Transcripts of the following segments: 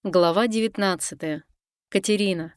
Глава 19. Катерина.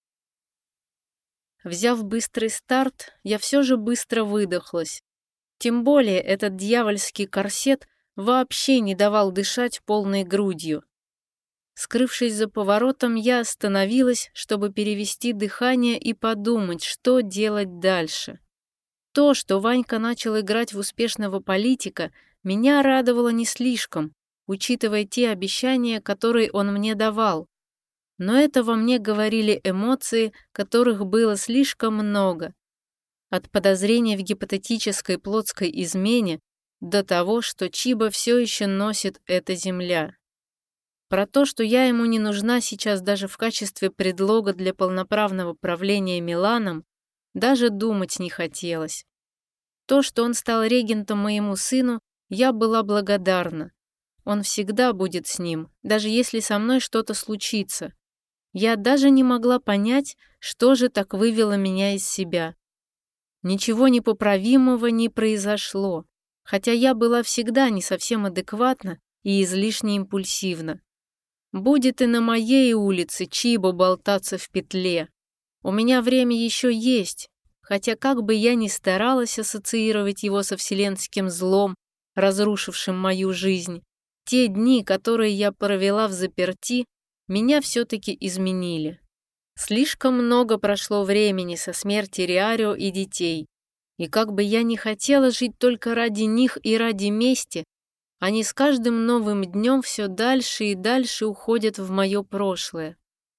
Взяв быстрый старт, я все же быстро выдохлась. Тем более этот дьявольский корсет вообще не давал дышать полной грудью. Скрывшись за поворотом, я остановилась, чтобы перевести дыхание и подумать, что делать дальше. То, что Ванька начал играть в успешного политика, меня радовало не слишком, учитывая те обещания, которые он мне давал. Но это во мне говорили эмоции, которых было слишком много. От подозрения в гипотетической плотской измене до того, что Чиба все еще носит эта земля. Про то, что я ему не нужна сейчас даже в качестве предлога для полноправного правления Миланом, даже думать не хотелось. То, что он стал регентом моему сыну, я была благодарна. Он всегда будет с ним, даже если со мной что-то случится. Я даже не могла понять, что же так вывело меня из себя. Ничего непоправимого не произошло, хотя я была всегда не совсем адекватна и излишне импульсивна. Будет и на моей улице Чибо болтаться в петле. У меня время еще есть, хотя как бы я ни старалась ассоциировать его со вселенским злом, разрушившим мою жизнь, те дни, которые я провела взаперти, меня все-таки изменили. Слишком много прошло времени со смерти Риарио и детей, и как бы я ни хотела жить только ради них и ради мести, они с каждым новым днем все дальше и дальше уходят в мое прошлое.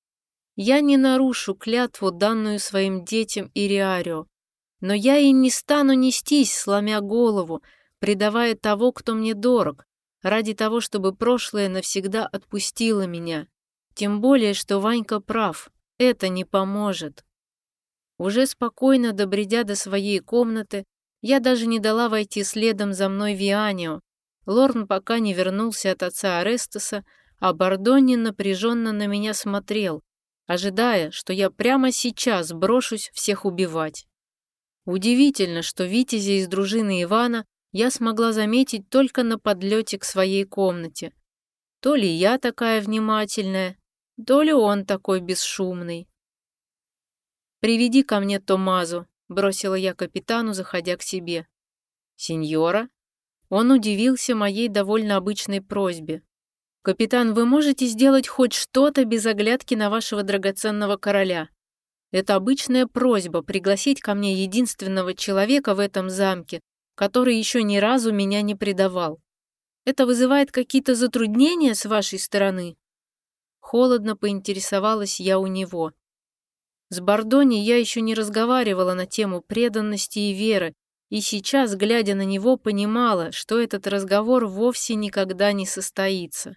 Я не нарушу клятву, данную своим детям и Риарио, но я и не стану нестись, сломя голову, предавая того, кто мне дорог, ради того, чтобы прошлое навсегда отпустило меня. Тем более, что Ванька прав, это не поможет. Уже спокойно добредя до своей комнаты, я даже не дала войти следом за мной Вианио. Лорн пока не вернулся от отца Арестеса, а Бардони напряженно на меня смотрел, ожидая, что я прямо сейчас брошусь всех убивать. Удивительно, что витязя из дружины Ивана я смогла заметить только на подлете к своей комнате. То ли я такая внимательная, то ли он такой бесшумный. «Приведи ко мне Томмазо», — бросила я капитану, заходя к себе. «Сеньора?» Он удивился моей довольно обычной просьбе. «Капитан, вы можете сделать хоть что-то без оглядки на вашего драгоценного короля? Это обычная просьба пригласить ко мне единственного человека в этом замке, который еще ни разу меня не предавал. Это вызывает какие-то затруднения с вашей стороны?» Холодно поинтересовалась я у него. С Бардони я еще не разговаривала на тему преданности и веры, и сейчас, глядя на него, понимала, что этот разговор вовсе никогда не состоится.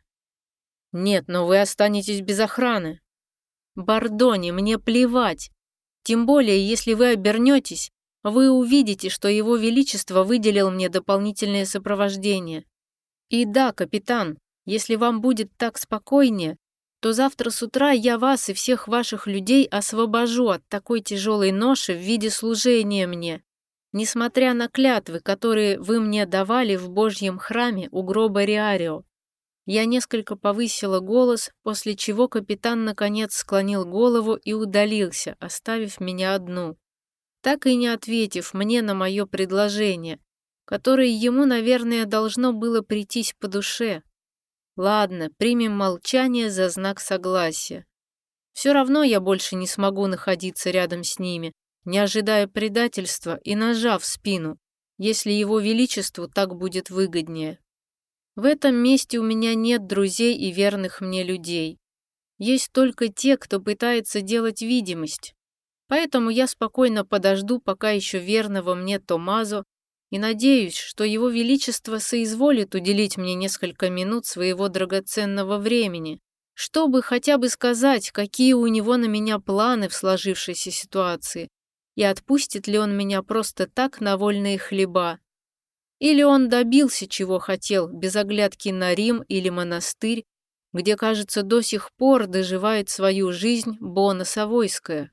«Нет, но вы останетесь без охраны». «Бардони, мне плевать. Тем более, если вы обернетесь, вы увидите, что его величество выделил мне дополнительное сопровождение. И да, капитан, если вам будет так спокойнее, то завтра с утра я вас и всех ваших людей освобожу от такой тяжелой ноши в виде служения мне, несмотря на клятвы, которые вы мне давали в Божьем храме у гроба Риарио». Я несколько повысила голос, после чего капитан наконец склонил голову и удалился, оставив меня одну, так и не ответив мне на мое предложение, которое ему, наверное, должно было прийтись по душе. Ладно, примем молчание за знак согласия. Все равно я больше не смогу находиться рядом с ними, не ожидая предательства и ножа в спину, если его величеству так будет выгоднее. В этом месте у меня нет друзей и верных мне людей. Есть только те, кто пытается делать видимость. Поэтому я спокойно подожду пока еще верного мне Томмазо и надеюсь, что его величество соизволит уделить мне несколько минут своего драгоценного времени, чтобы хотя бы сказать, какие у него на меня планы в сложившейся ситуации, и отпустит ли он меня просто так на вольные хлеба. Или он добился, чего хотел, без оглядки на Рим или монастырь, где, кажется, до сих пор доживает свою жизнь Бона Савойская.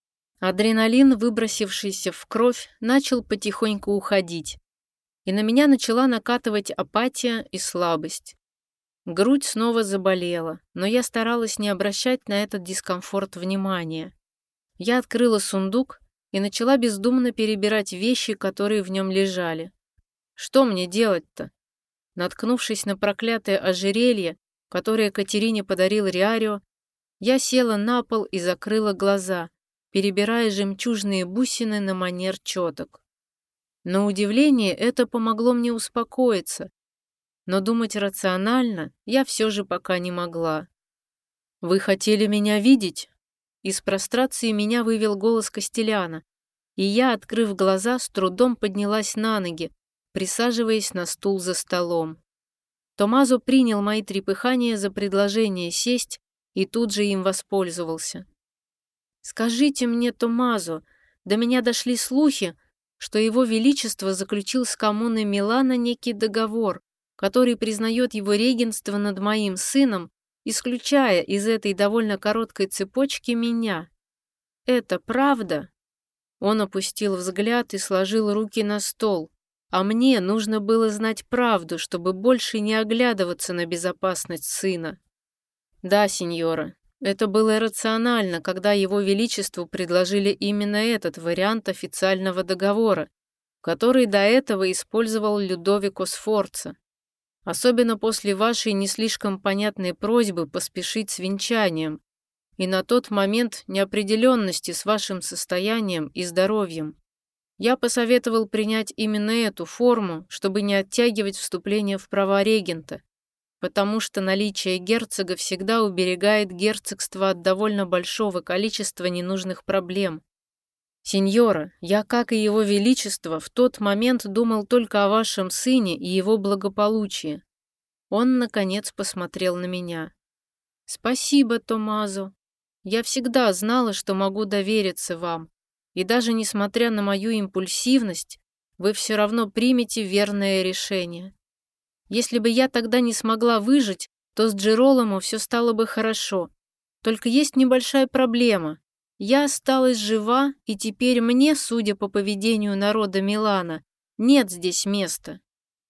Адреналин, выбросившийся в кровь, начал потихоньку уходить, и на меня начала накатывать апатия и слабость. Грудь снова заболела, но я старалась не обращать на этот дискомфорт внимания. Я открыла сундук и начала бездумно перебирать вещи, которые в нем лежали. Что мне делать-то? Наткнувшись на проклятое ожерелье, которое Катерине подарил Риарио, я села на пол и закрыла глаза, перебирая жемчужные бусины на манер четок. На удивление это помогло мне успокоиться, но думать рационально я все же пока не могла. «Вы хотели меня видеть?» Из прострации меня вывел голос Костеляна, и я, открыв глаза, с трудом поднялась на ноги, присаживаясь на стул за столом. Томмазо принял мои трепыхания за предложение сесть и тут же им воспользовался. «Скажите мне, Томмазо, до меня дошли слухи, что его величество заключил с коммуной Милана некий договор, который признает его регенство над моим сыном, исключая из этой довольно короткой цепочки меня. Это правда?» Он опустил взгляд и сложил руки на стол, а мне нужно было знать правду, чтобы больше не оглядываться на безопасность сына. «Да, сеньора, это было рационально, когда его величеству предложили именно этот вариант официального договора, который до этого использовал Людовико Сфорца. Особенно после вашей не слишком понятной просьбы поспешить с венчанием и на тот момент неопределенности с вашим состоянием и здоровьем. Я посоветовал принять именно эту форму, чтобы не оттягивать вступление в права регента, потому что наличие герцога всегда уберегает герцогство от довольно большого количества ненужных проблем. Сеньора, я, как и его величество, в тот момент думал только о вашем сыне и его благополучии». Он, наконец, посмотрел на меня. «Спасибо, Томмазо. Я всегда знала, что могу довериться вам, и даже несмотря на мою импульсивность, вы все равно примете верное решение. Если бы я тогда не смогла выжить, то с Джероломо все стало бы хорошо. Только есть небольшая проблема. Я осталась жива, и теперь мне, судя по поведению народа Милана, нет здесь места».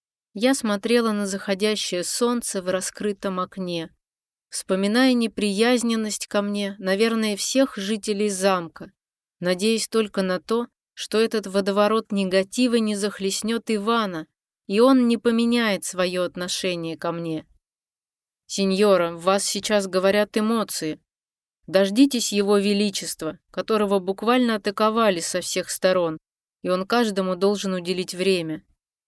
Я смотрела на заходящее солнце в раскрытом окне, вспоминая неприязненность ко мне, наверное, всех жителей замка, надеясь только на то, что этот водоворот негатива не захлестнет Ивана, и он не поменяет свое отношение ко мне. «Сеньора, в вас сейчас говорят эмоции. Дождитесь его величества, которого буквально атаковали со всех сторон, и он каждому должен уделить время».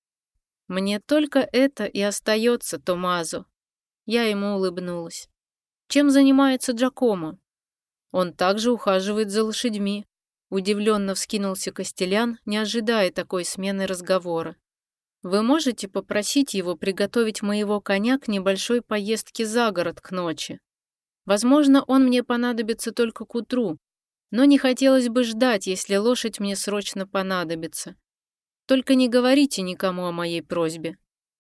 «Мне только это и остается, Томмазо». Я ему улыбнулась. «Чем занимается Джакомо?» «Он также ухаживает за лошадьми». Удивленно вскинулся Костелян, не ожидая такой смены разговора. «Вы можете попросить его приготовить моего коня к небольшой поездке за город к ночи? Возможно, он мне понадобится только к утру, но не хотелось бы ждать, если лошадь мне срочно понадобится. Только не говорите никому о моей просьбе».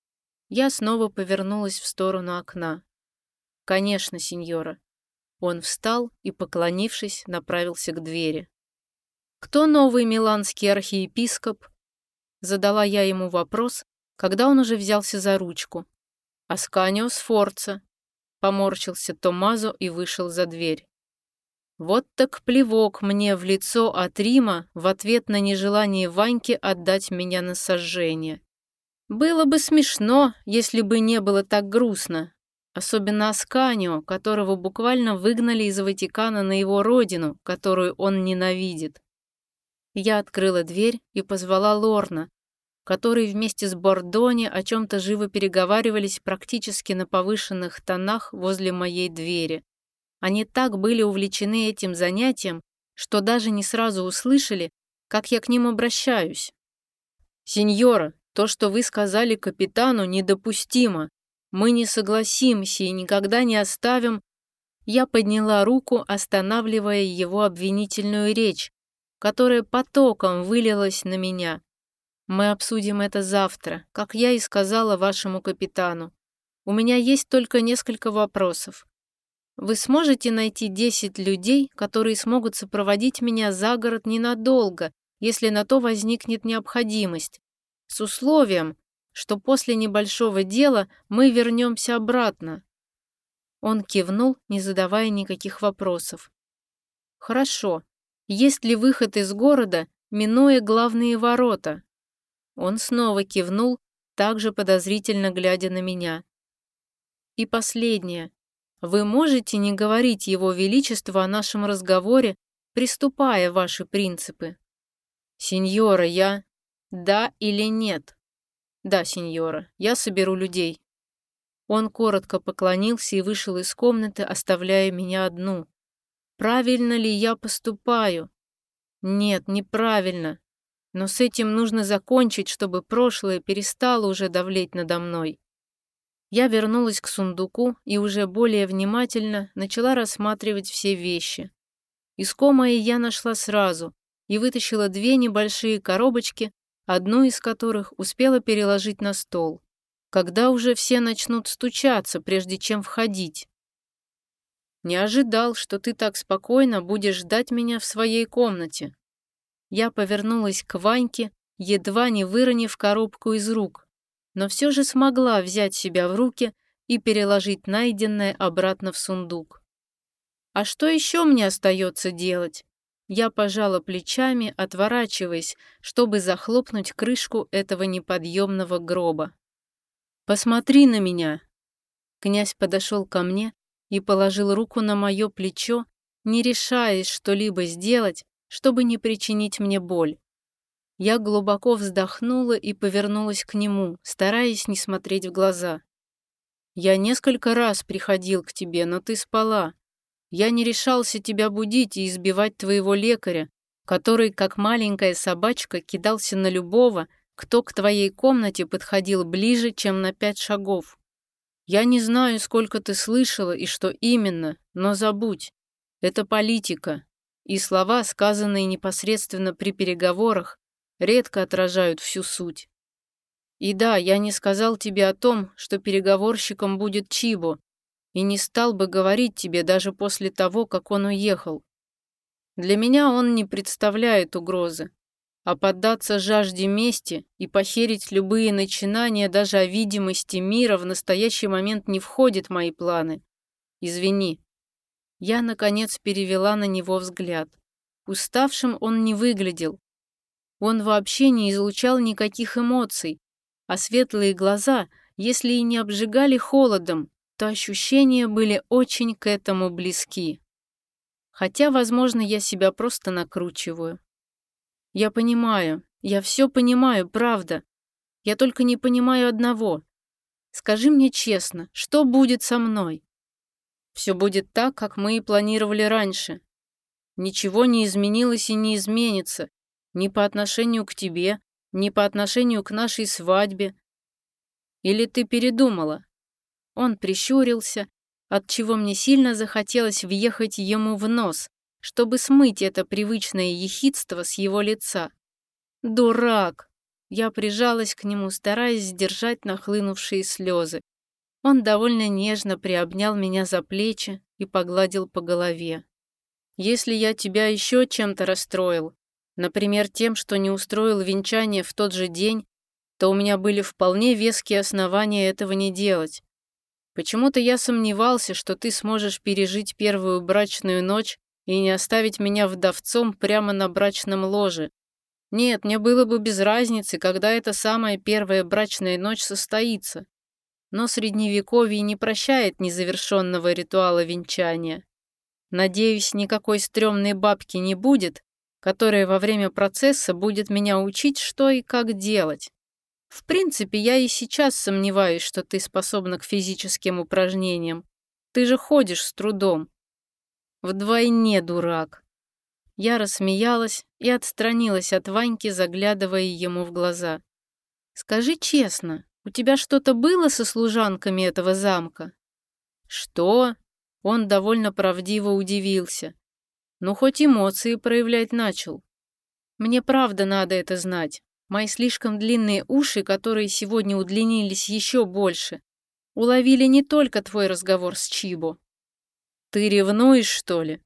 Я снова повернулась в сторону окна. «Конечно, сеньора». Он встал и, поклонившись, направился к двери. «Кто новый миланский архиепископ?» Задала я ему вопрос, когда он уже взялся за ручку. «Асканио Сфорца», — поморщился Томмазо и вышел за дверь. Вот так плевок мне в лицо от Рима в ответ на нежелание Ваньки отдать меня на сожжение. Было бы смешно, если бы не было так грустно. Особенно Асканио, которого буквально выгнали из Ватикана на его родину, которую он ненавидит. Я открыла дверь и позвала Лорна, которые вместе с Бордони о чем-то живо переговаривались практически на повышенных тонах возле моей двери. Они так были увлечены этим занятием, что даже не сразу услышали, как я к ним обращаюсь. «Сеньора, то, что вы сказали капитану, недопустимо. Мы не согласимся и никогда не оставим...» Я подняла руку, останавливая его обвинительную речь, которая потоком вылилась на меня. «Мы обсудим это завтра, как я и сказала вашему капитану. У меня есть только несколько вопросов. Вы сможете найти 10 людей, которые смогут сопроводить меня за город ненадолго, если на то возникнет необходимость, с условием, что после небольшого дела мы вернемся обратно. Он кивнул, не задавая никаких вопросов. Хорошо. Есть ли выход из города, минуя главные ворота? Он снова кивнул, также подозрительно глядя на меня. И последнее. Вы можете не говорить Его Величеству о нашем разговоре, приступая ваши принципы? Сеньора, я... Да или нет? Да, сеньора, я соберу людей. Он коротко поклонился и вышел из комнаты, оставляя меня одну. Правильно ли я поступаю? Нет, неправильно. Но с этим нужно закончить, чтобы прошлое перестало уже давлеть надо мной. Я вернулась к сундуку и уже более внимательно начала рассматривать все вещи. Искомое я нашла сразу и вытащила 2 небольшие коробочки, одну из которых успела переложить на стол. Когда уже все начнут стучаться, прежде чем входить? Не ожидал, что ты так спокойно будешь ждать меня в своей комнате. Я повернулась к Ваньке, едва не выронив коробку из рук, но все же смогла взять себя в руки и переложить найденное обратно в сундук. А что еще мне остается делать? Я пожала плечами, отворачиваясь, чтобы захлопнуть крышку этого неподъемного гроба. «Посмотри на меня!» Князь подошел ко мне и положил руку на мое плечо, не решаясь что-либо сделать, чтобы не причинить мне боль. Я глубоко вздохнула и повернулась к нему, стараясь не смотреть в глаза. «Я несколько раз приходил к тебе, но ты спала. Я не решался тебя будить и избивать твоего лекаря, который, как маленькая собачка, кидался на любого, кто к твоей комнате подходил ближе, чем на 5 шагов. Я не знаю, сколько ты слышала и что именно, но забудь. Это политика, и слова, сказанные непосредственно при переговорах, редко отражают всю суть. И да, я не сказал тебе о том, что переговорщиком будет Чибо, и не стал бы говорить тебе даже после того, как он уехал. Для меня он не представляет угрозы, а поддаться жажде мести и похерить любые начинания даже о видимости мира в настоящий момент не входит в мои планы. Извини. Я, наконец, перевела на него взгляд. Уставшим он не выглядел. Он вообще не излучал никаких эмоций, а светлые глаза, если и не обжигали холодом, то ощущения были очень к этому близки. Хотя, возможно, я себя просто накручиваю. Я понимаю, я все понимаю, правда. Я только не понимаю одного. Скажи мне честно, что будет со мной? Все будет так, как мы и планировали раньше. Ничего не изменилось и не изменится. Ни по отношению к тебе, ни по отношению к нашей свадьбе. Или ты передумала? Он прищурился, отчего мне сильно захотелось въехать ему в нос, чтобы смыть это привычное ехидство с его лица. Дурак! Я прижалась к нему, стараясь сдержать нахлынувшие слезы. Он довольно нежно приобнял меня за плечи и погладил по голове. Если я тебя еще чем-то расстроил, например, тем, что не устроил венчание в тот же день, то у меня были вполне веские основания этого не делать. Почему-то я сомневался, что ты сможешь пережить первую брачную ночь и не оставить меня вдовцом прямо на брачном ложе. Нет, мне было бы без разницы, когда эта самая первая брачная ночь состоится. Но Средневековье не прощает незавершенного ритуала венчания. Надеюсь, никакой стрёмной бабки не будет, которая во время процесса будет меня учить, что и как делать. В принципе, я и сейчас сомневаюсь, что ты способна к физическим упражнениям. Ты же ходишь с трудом. Вдвойне дурак. Я рассмеялась и отстранилась от Ваньки, заглядывая ему в глаза. Скажи честно, у тебя что-то было со служанками этого замка? Что? Он довольно правдиво удивился. Ну, хоть эмоции проявлять начал. Мне правда надо это знать. Мои слишком длинные уши, которые сегодня удлинились еще больше, уловили не только твой разговор с Чибо. Ты ревнуешь, что ли?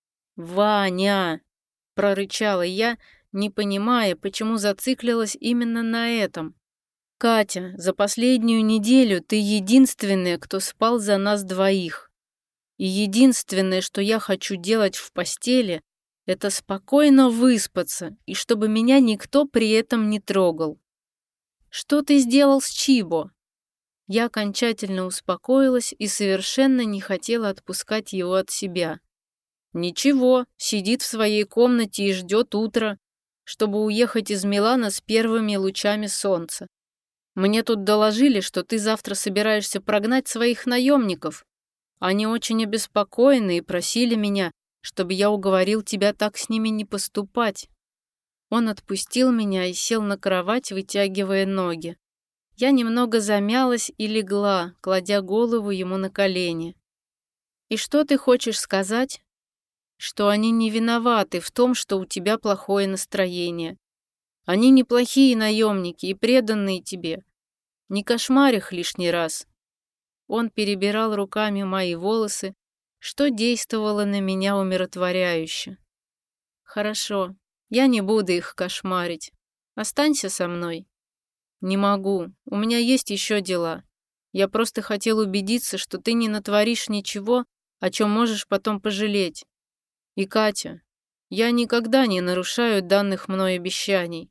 Ваня, прорычала я, не понимая, почему зациклилась именно на этом. Катя, за последнюю неделю ты единственная, кто спал за нас двоих. И единственное, что я хочу делать в постели, это спокойно выспаться, и чтобы меня никто при этом не трогал. Что ты сделал с Чибо? Я окончательно успокоилась и совершенно не хотела отпускать его от себя. Ничего, сидит в своей комнате и ждет утра, чтобы уехать из Милана с первыми лучами солнца. Мне тут доложили, что ты завтра собираешься прогнать своих наемников. Они очень обеспокоены и просили меня, чтобы я уговорил тебя так с ними не поступать. Он отпустил меня и сел на кровать, вытягивая ноги. Я немного замялась и легла, кладя голову ему на колени. «И что ты хочешь сказать?» «Что они не виноваты в том, что у тебя плохое настроение. Они неплохие наемники и преданные тебе. Не кошмарь их лишний раз». Он перебирал руками мои волосы, что действовало на меня умиротворяюще. «Хорошо, я не буду их кошмарить. Останься со мной». «Не могу, у меня есть еще дела. Я просто хотел убедиться, что ты не натворишь ничего, о чем можешь потом пожалеть. И, Катя, я никогда не нарушаю данных мной обещаний.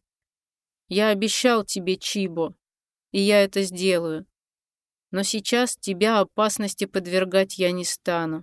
Я обещал тебе Чибо, и я это сделаю. Но сейчас тебя опасности подвергать я не стану».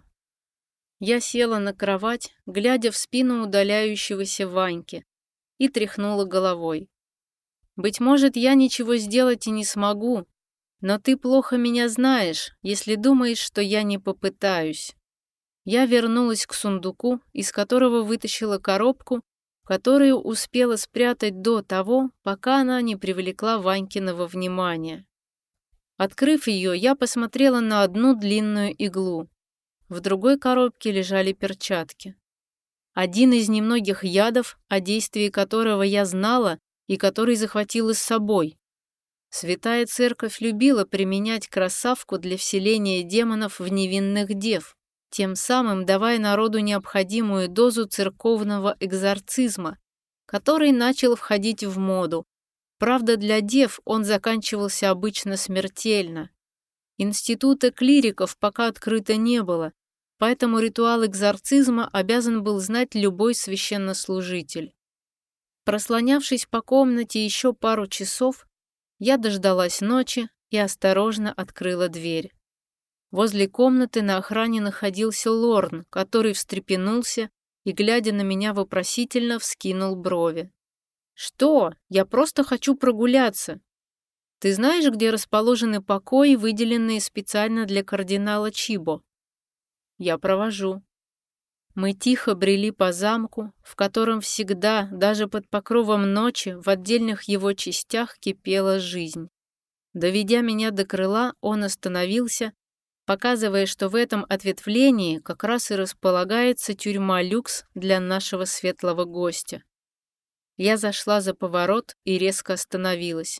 Я села на кровать, глядя в спину удаляющегося Ваньки, и тряхнула головой. «Быть может, я ничего сделать и не смогу, но ты плохо меня знаешь, если думаешь, что я не попытаюсь». Я вернулась к сундуку, из которого вытащила коробку, которую успела спрятать до того, пока она не привлекла Ванькиного внимания. Открыв ее, я посмотрела на одну длинную иглу. В другой коробке лежали перчатки. Один из немногих ядов, о действии которого я знала и который захватила с собой. Святая Церковь любила применять красавку для вселения демонов в невинных дев, тем самым давая народу необходимую дозу церковного экзорцизма, который начал входить в моду. Правда, для дев он заканчивался обычно смертельно. Института клириков пока открыто не было, поэтому ритуал экзорцизма обязан был знать любой священнослужитель. Прослонявшись по комнате еще пару часов, я дождалась ночи и осторожно открыла дверь. Возле комнаты на охране находился Лорн, который встрепенулся и, глядя на меня вопросительно, вскинул брови. «Что? Я просто хочу прогуляться. Ты знаешь, где расположены покои, выделенные специально для кардинала Чибо?» «Я провожу». Мы тихо брели по замку, в котором всегда, даже под покровом ночи, в отдельных его частях кипела жизнь. Доведя меня до крыла, он остановился, показывая, что в этом ответвлении как раз и располагается тюрьма люкс для нашего светлого гостя. Я зашла за поворот и резко остановилась.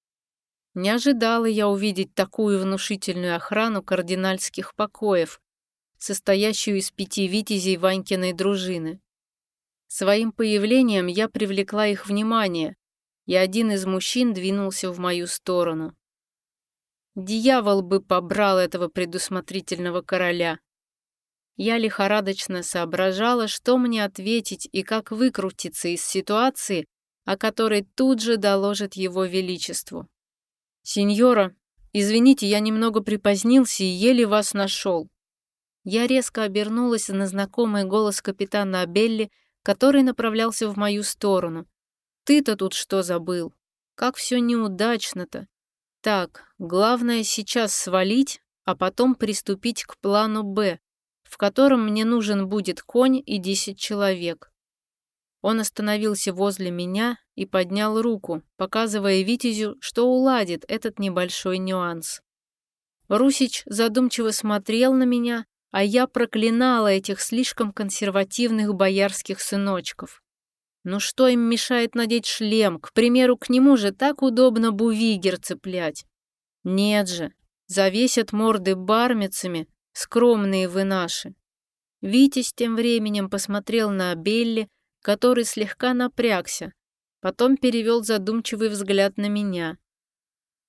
Не ожидала я увидеть такую внушительную охрану кардинальских покоев, состоящую из 5 витязей Ванькиной дружины. Своим появлением я привлекла их внимание, и один из мужчин двинулся в мою сторону. Дьявол бы побрал этого предусмотрительного короля. Я лихорадочно соображала, что мне ответить и как выкрутиться из ситуации, о которой тут же доложит его величеству. «Сеньора, извините, я немного припозднился и еле вас нашел». Я резко обернулась на знакомый голос капитана Абелли, который направлялся в мою сторону. «Ты-то тут что забыл? Как все неудачно-то. Так, главное сейчас свалить, а потом приступить к плану «Б», в котором мне нужен будет конь и 10 человек». Он остановился возле меня и поднял руку, показывая Витязю, что уладит этот небольшой нюанс. Русич задумчиво смотрел на меня, а я проклинала этих слишком консервативных боярских сыночков. Ну что им мешает надеть шлем? К примеру, к нему же так удобно бувигер цеплять. Нет же, завесят морды бармицами, скромные вы наши. Витязь тем временем посмотрел на Белли, который слегка напрягся, потом перевел задумчивый взгляд на меня.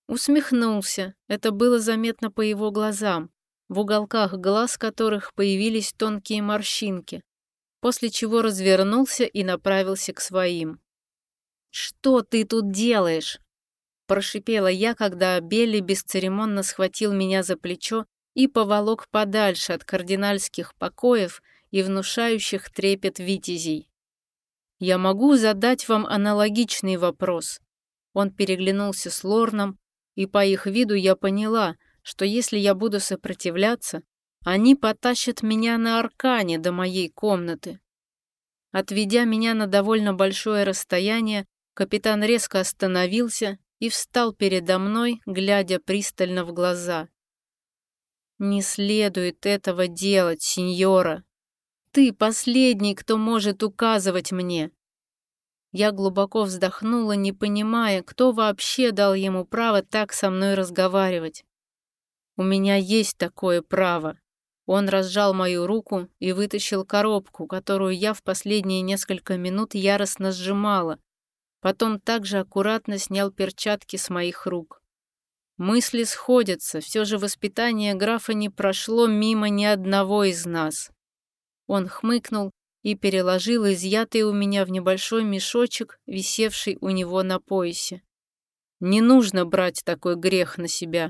Усмехнулся, это было заметно по его глазам, в уголках глаз которых появились тонкие морщинки, после чего развернулся и направился к своим. «Что ты тут делаешь?» – прошипела я, когда Белли бесцеремонно схватил меня за плечо и поволок подальше от кардинальских покоев и внушающих трепет витязей. «Я могу задать вам аналогичный вопрос». Он переглянулся с Лорном, и по их виду я поняла, что если я буду сопротивляться, они потащат меня на аркане до моей комнаты. Отведя меня на довольно большое расстояние, капитан резко остановился и встал передо мной, глядя пристально в глаза. «Не следует этого делать, сеньора. Ты последний, кто может указывать мне». Я глубоко вздохнула, не понимая, кто вообще дал ему право так со мной разговаривать. «У меня есть такое право». Он разжал мою руку и вытащил коробку, которую я в последние несколько минут яростно сжимала. Потом также аккуратно снял перчатки с моих рук. Мысли сходятся, все же воспитание графа не прошло мимо ни одного из нас. Он хмыкнул и переложил изъятый у меня в небольшой мешочек, висевший у него на поясе. «Не нужно брать такой грех на себя.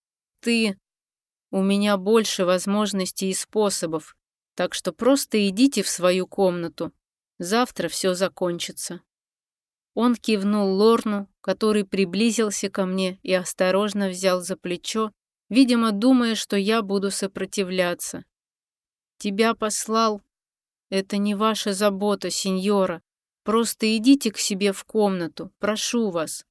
У меня больше возможностей и способов, так что просто идите в свою комнату. Завтра все закончится». Он кивнул Лорну, который приблизился ко мне и осторожно взял за плечо, видимо, думая, что я буду сопротивляться. «Тебя послал. Это не ваша забота, сеньора. Просто идите к себе в комнату, прошу вас».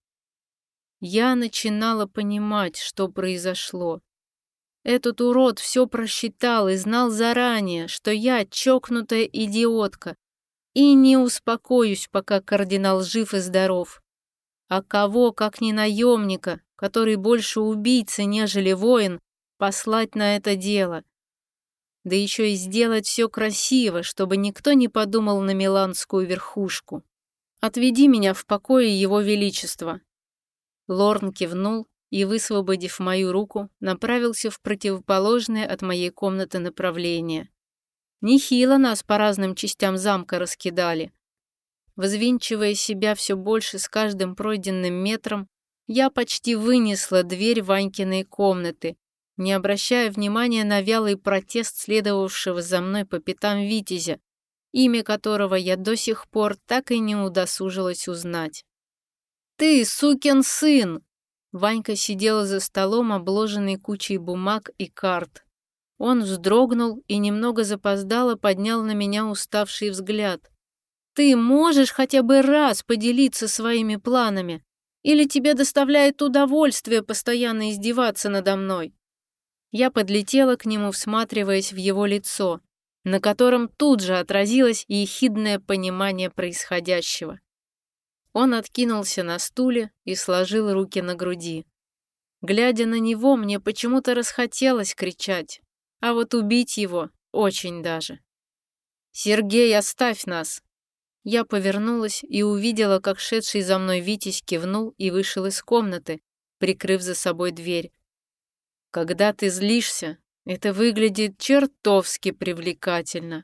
Я начинала понимать, что произошло. Этот урод все просчитал и знал заранее, что я чокнутая идиотка, и не успокоюсь, пока кардинал жив и здоров. А кого, как не наемника, который больше убийца, нежели воин, послать на это дело? Да еще и сделать все красиво, чтобы никто не подумал на миланскую верхушку. «Отведи меня в покое, его величество». Лорн кивнул и, высвободив мою руку, направился в противоположное от моей комнаты направление. Нехило нас по разным частям замка раскидали. Взвинчивая себя все больше с каждым пройденным метром, я почти вынесла дверь Ванькиной комнаты, не обращая внимания на вялый протест следовавшего за мной по пятам Витязя, имя которого я до сих пор так и не удосужилась узнать. «Ты, сукин сын!» Ванька сидел за столом, обложенный кучей бумаг и карт. Он вздрогнул и немного запоздало поднял на меня уставший взгляд. «Ты можешь хотя бы раз поделиться своими планами? Или тебе доставляет удовольствие постоянно издеваться надо мной?» Я подлетела к нему, всматриваясь в его лицо, на котором тут же отразилось ехидное понимание происходящего. Он откинулся на стуле и сложил руки на груди. Глядя на него, мне почему-то расхотелось кричать, а вот убить его очень даже. «Сергей, оставь нас!» Я повернулась и увидела, как шедший за мной Витязь кивнул и вышел из комнаты, прикрыв за собой дверь. «Когда ты злишься, это выглядит чертовски привлекательно.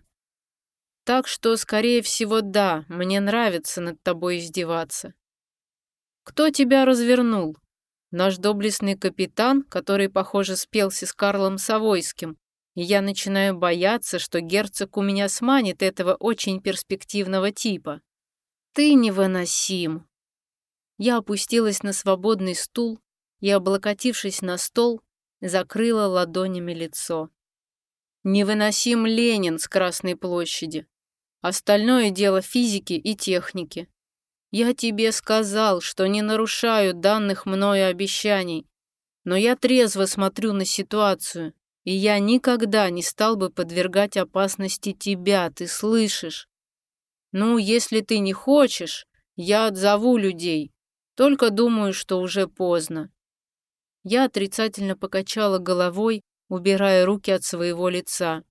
Так что, скорее всего, да, мне нравится над тобой издеваться». «Кто тебя развернул? Наш доблестный капитан, который, похоже, спелся с Карлом Савойским, и я начинаю бояться, что герцог у меня сманит этого очень перспективного типа. Ты невыносим». Я опустилась на свободный стул и, облокотившись на стол, закрыла ладонями лицо. Невыносим Ленин с Красной площади. Остальное дело физики и техники. Я тебе сказал, что не нарушаю данных мною обещаний, но я трезво смотрю на ситуацию, и я никогда не стал бы подвергать опасности тебя, ты слышишь? Ну, если ты не хочешь, я отзову людей, только думаю, что уже поздно. Я отрицательно покачала головой, убирая руки от своего лица.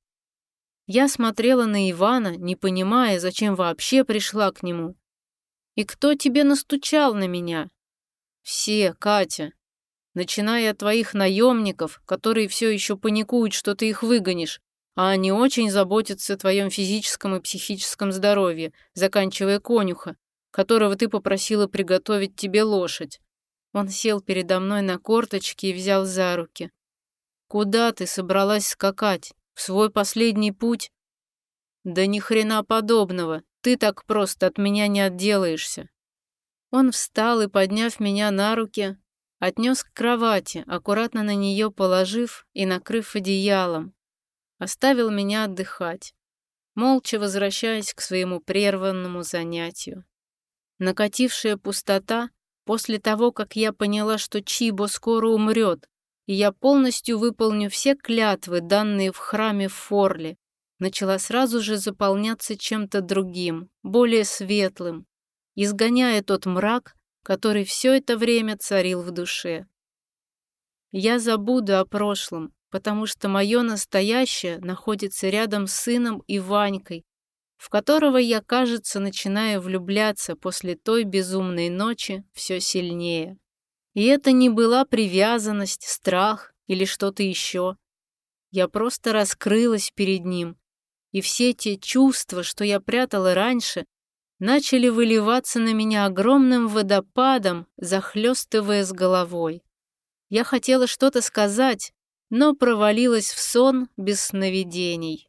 Я смотрела на Ивана, не понимая, зачем вообще пришла к нему. «И кто тебе настучал на меня?» «Все, Катя. начиная от твоих наемников, которые все еще паникуют, что ты их выгонишь, а они очень заботятся о твоем физическом и психическом здоровье, заканчивая конюха, которого ты попросила приготовить тебе лошадь. Он сел передо мной на корточки и взял за руки. Куда ты собралась скакать? В свой последний путь? Да ни хрена подобного, ты так просто от меня не отделаешься. Он встал и, подняв меня на руки, отнес к кровати, аккуратно на нее положив и накрыв одеялом. Оставил меня отдыхать, молча возвращаясь к своему прерванному занятию. Накатившая пустота после того, как я поняла, что Чибо скоро умрет, и я полностью выполню все клятвы, данные в храме в Форле, начала сразу же заполняться чем-то другим, более светлым, изгоняя тот мрак, который все это время царил в душе. Я забуду о прошлом, потому что мое настоящее находится рядом с сыном и Ванькой, в которого я, кажется, начинаю влюбляться после той безумной ночи все сильнее. И это не была привязанность, страх или что-то еще. Я просто раскрылась перед ним, и все те чувства, что я прятала раньше, начали выливаться на меня огромным водопадом, захлестывая с головой. Я хотела что-то сказать, но провалилась в сон без сновидений.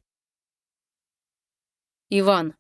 Иван.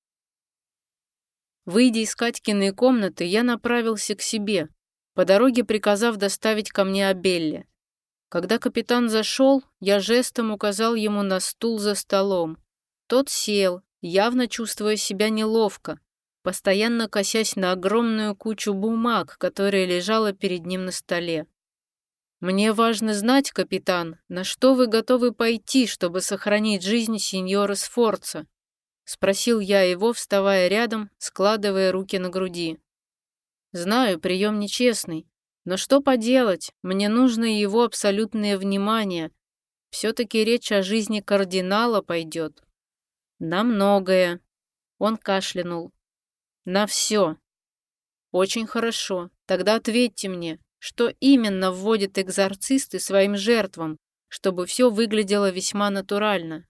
Выйдя из Катькиной комнаты, я направился к себе, по дороге приказав доставить ко мне Абелле. Когда капитан зашел, я жестом указал ему на стул за столом. Тот сел, явно чувствуя себя неловко, постоянно косясь на огромную кучу бумаг, которая лежала перед ним на столе. «Мне важно знать, капитан, на что вы готовы пойти, чтобы сохранить жизнь сеньора Сфорца?» — спросил я его, вставая рядом, складывая руки на груди. «Знаю, прием нечестный, но что поделать, мне нужно его абсолютное внимание. Все-таки речь о жизни кардинала пойдет». «На многое», — он кашлянул. «На все». «Очень хорошо, тогда ответьте мне, что именно вводят экзорцисты своим жертвам, чтобы все выглядело весьма натурально?»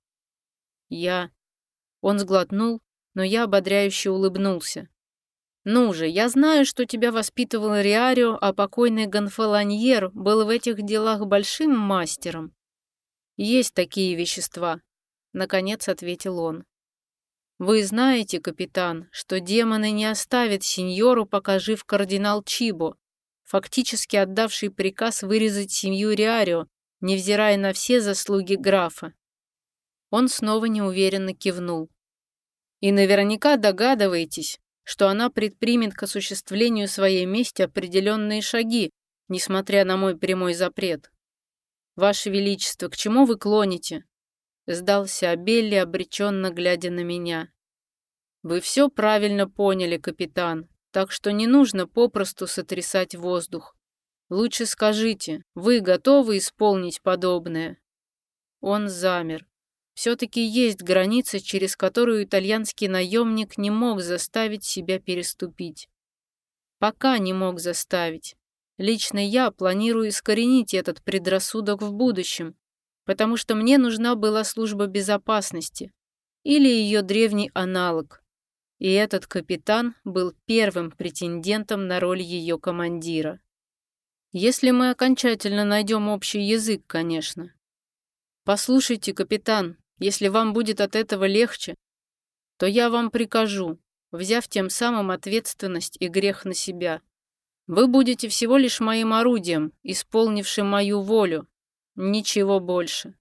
Он сглотнул, но я ободряюще улыбнулся. «Ну же, я знаю, что тебя воспитывал Риарио, а покойный Гонфалоньер был в этих делах большим мастером». «Есть такие вещества», — наконец ответил он. «Вы знаете, капитан, что демоны не оставят сеньору, пока жив кардинал Чибо, фактически отдавший приказ вырезать семью Риарио, невзирая на все заслуги графа». Он снова неуверенно кивнул. «И наверняка догадываетесь, что она предпримет к осуществлению своей мести определенные шаги, несмотря на мой прямой запрет. Ваше Величество, к чему вы клоните?» Сдался Абелли, обреченно глядя на меня. «Вы все правильно поняли, капитан, так что не нужно попросту сотрясать воздух. Лучше скажите, вы готовы исполнить подобное?» Он замер. Все-таки есть граница, через которую итальянский наемник не мог заставить себя переступить. Пока не мог заставить. Лично я планирую искоренить этот предрассудок в будущем, потому что мне нужна была служба безопасности или ее древний аналог. И этот капитан был первым претендентом на роль ее командира. Если мы окончательно найдем общий язык, конечно. Послушайте, капитан, если вам будет от этого легче, то я вам прикажу, взяв тем самым ответственность и грех на себя. Вы будете всего лишь моим орудием, исполнившим мою волю. Ничего больше.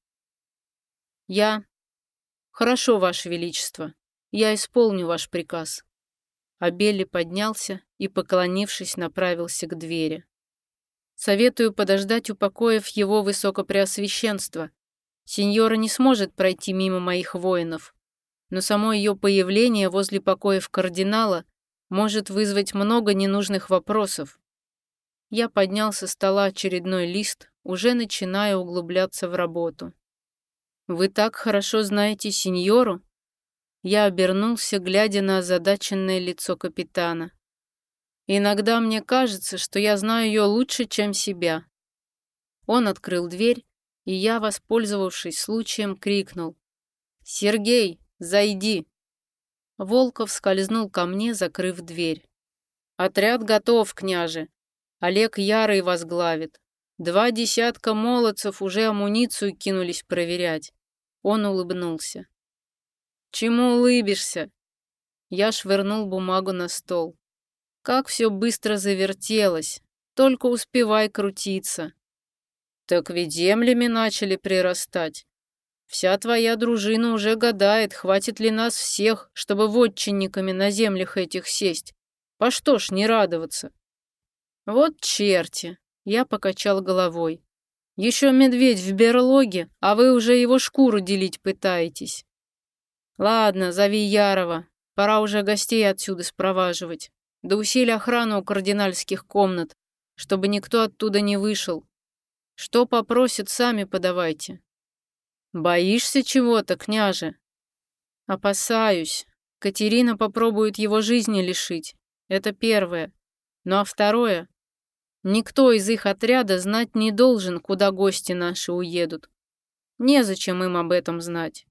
Хорошо, Ваше Величество, я исполню ваш приказ. Абелли поднялся и, поклонившись, направился к двери. Советую подождать у покоев его высокопреосвященства. Сеньора не сможет пройти мимо моих воинов, но само ее появление возле покоев кардинала может вызвать много ненужных вопросов. Я поднял со стола очередной лист, уже начиная углубляться в работу. «Вы так хорошо знаете сеньору?» Я обернулся, глядя на озадаченное лицо капитана. «Иногда мне кажется, что я знаю ее лучше, чем себя», Он открыл дверь, и я, воспользовавшись случаем, крикнул: «Сергей, зайди!» Волков скользнул ко мне, закрыв дверь. «Отряд готов, княже. Олег Ярый возглавит. 2 десятка молодцев уже амуницию кинулись проверять». Он улыбнулся. «Чему улыбишься?» Я швырнул бумагу на стол. «Как все быстро завертелось. Только успевай крутиться». «Так ведь землями начали прирастать. Вся твоя дружина уже гадает, хватит ли нас всех, чтобы вотчинниками на землях этих сесть. По что ж не радоваться?» «Вот черти!» — я покачал головой. «Еще медведь в берлоге, а вы уже его шкуру делить пытаетесь. Ладно, зови Ярова. Пора уже гостей отсюда спроваживать. Да усиль охрану у кардинальских комнат, чтобы никто оттуда не вышел. Что попросят, сами подавайте». «Боишься чего-то, княже?» «Опасаюсь. Катерина попробует его жизни лишить. Это первое. Ну а второе? Никто из их отряда знать не должен, куда гости наши уедут. Незачем им об этом знать».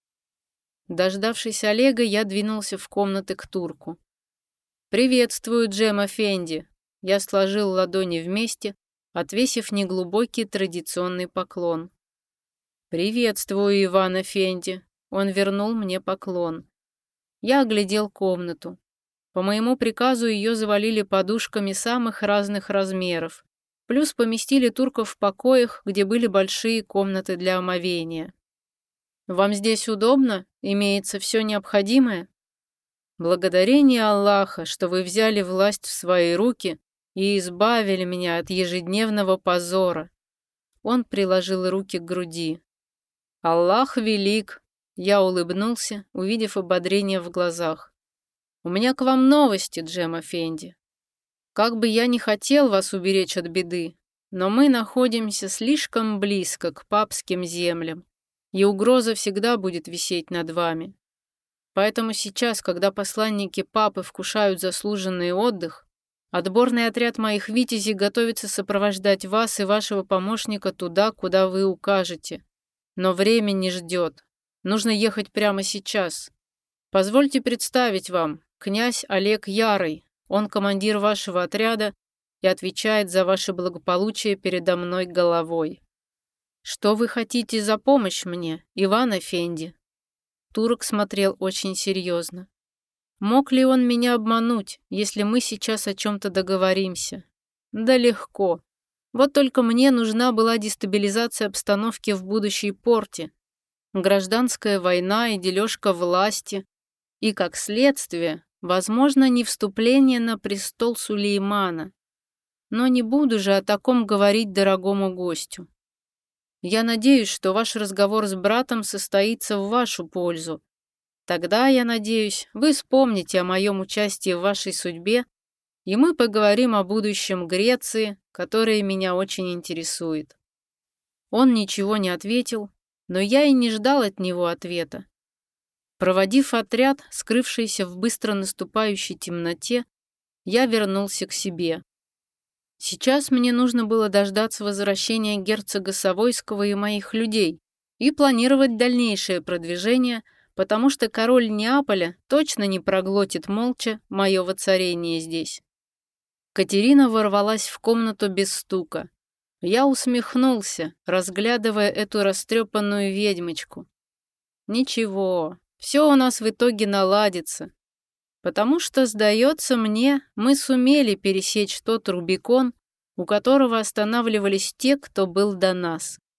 Дождавшись Олега, я двинулся в комнаты к турку. «Приветствую, Джем Эфенди». Я сложил ладони вместе, отвесив неглубокий традиционный поклон. «Приветствую, Иван Эфенди». Он вернул мне поклон. Я оглядел комнату. По моему приказу ее завалили подушками самых разных размеров, плюс поместили турков в покоях, где были большие комнаты для омовения. «Вам здесь удобно? Имеется все необходимое?» «Благодарение Аллаха, что вы взяли власть в свои руки и избавили меня от ежедневного позора». Он приложил руки к груди. «Аллах велик!» Я улыбнулся, увидев ободрение в глазах. «У меня к вам новости, Джем Эфенди. Как бы я ни хотел вас уберечь от беды, но мы находимся слишком близко к папским землям, и угроза всегда будет висеть над вами. Поэтому сейчас, когда посланники папы вкушают заслуженный отдых, отборный отряд моих витязей готовится сопровождать вас и вашего помощника туда, куда вы укажете. Но время не ждет. Нужно ехать прямо сейчас. Позвольте представить вам, князь Олег Ярый. Он командир вашего отряда и отвечает за ваше благополучие передо мной головой. Что вы хотите за помощь мне, Иван Эфенди?» Турок смотрел очень серьезно. Мог ли он меня обмануть, если мы сейчас о чем-то договоримся? Да легко. Вот только мне нужна была дестабилизация обстановки в будущей порте, гражданская война и дележка власти, и, как следствие, возможно, не вступление на престол Сулеймана. Но не буду же о таком говорить дорогому гостю. Я надеюсь, что ваш разговор с братом состоится в вашу пользу. Тогда, я надеюсь, вы вспомните о моем участии в вашей судьбе, и мы поговорим о будущем Греции, которое меня очень интересует». Он ничего не ответил, но я и не ждал от него ответа. Проводив отряд, скрывшийся в быстро наступающей темноте, я вернулся к себе. Сейчас мне нужно было дождаться возвращения герцога Савойского и моих людей и планировать дальнейшее продвижение, потому что король Неаполя точно не проглотит молча мое воцарение здесь. Катерина ворвалась в комнату без стука. Я усмехнулся, разглядывая эту растрепанную ведьмочку. Ничего, все у нас в итоге наладится, потому что, сдается мне, мы сумели пересечь тот Рубикон, у которого останавливались те, кто был до нас.